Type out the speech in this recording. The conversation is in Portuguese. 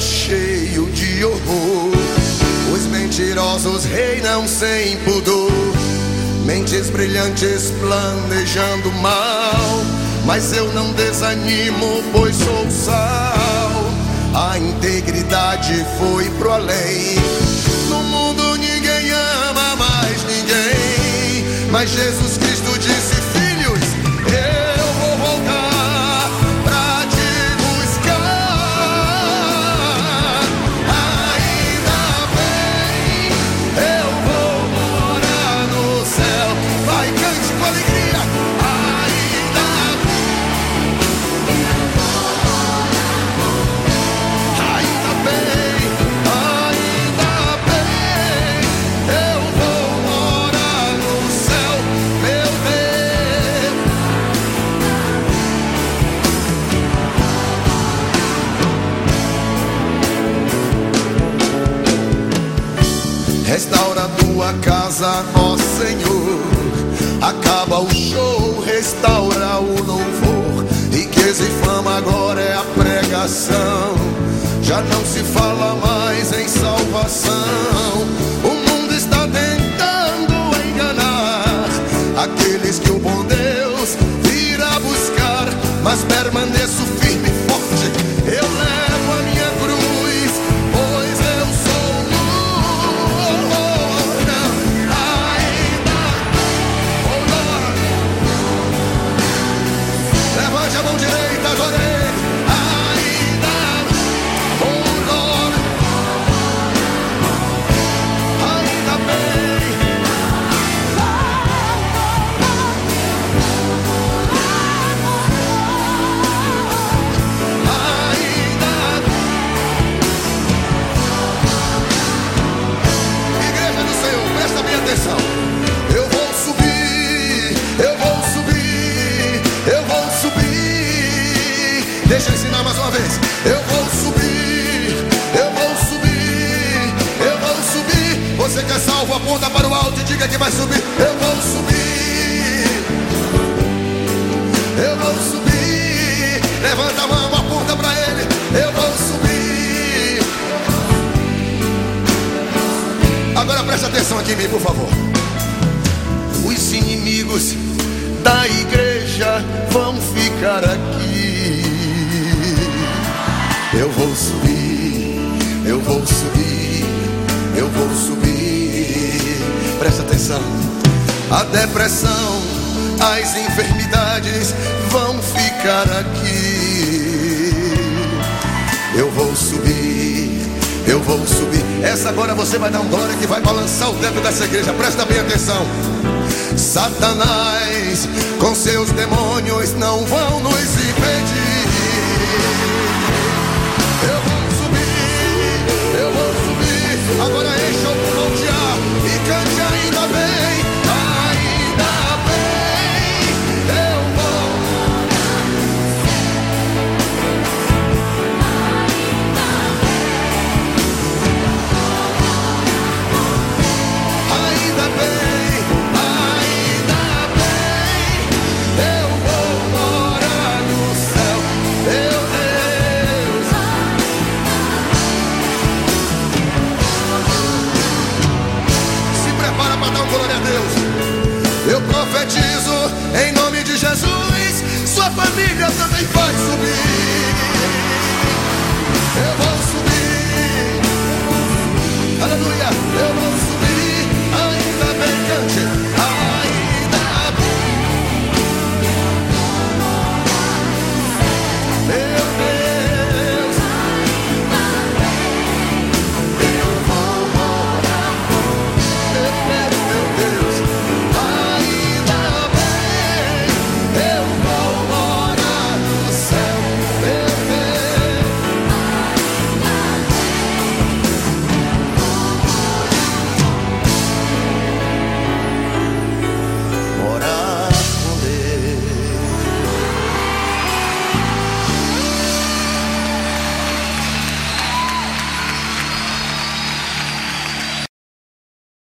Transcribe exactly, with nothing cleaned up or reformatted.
cheio de horror. Os mentirosos reinam sem pudor, mentes brilhantes planejando mal. Mas eu não desanimo, pois sou sal. A integridade foi pro além. No mundo ninguém ama mais ninguém, mas Jesus Cristo disse: filhos, eu vou voltar pra te buscar. Ainda bem, eu vou morar no céu. Vai, cante com alegria. Ainda Ainda bem, ainda bem, eu vou morar no céu, meu Deus. Restaura tua casa, ó Senhor. Acaba o show, restaura o louvor. Riqueza e fama agora é a pregação. Já não se fala mais em salvação. O mundo está tentando enganar aqueles que o bom Deus virá buscar. Mas permaneço firme e forte, eu levo a minha cruz, pois eu sou luz. Ainda, oh Lord. Levante a mão direita, adorei. Eu vou subir, eu vou subir, eu vou subir. Deixa eu ensinar mais uma vez. Eu vou subir, eu vou subir, eu vou subir. Você que é salvo, aponta para o alto e diga que vai subir. Eu vou subir, eu vou subir. Levanta a mão, aponta para ele. Eu vou subir. Agora presta atenção aqui em mim, por favor. Os inimigos da igreja vão ficar aqui. Eu vou subir, eu vou subir, eu vou subir. Presta atenção. A depressão, as enfermidades vão ficar aqui. Eu vou subir, eu vou subir. Essa agora você vai dar um glória que vai balançar o teto dessa igreja. Presta bem atenção. Satanás com seus demônios não vão nos impedir. Eu vou subir, eu vou subir. Agora encha o pulmão de ar e cante ainda bem. Ainda bem, eu vou. Ainda bem. Eu profetizo em nome de Jesus, sua família também vai subir.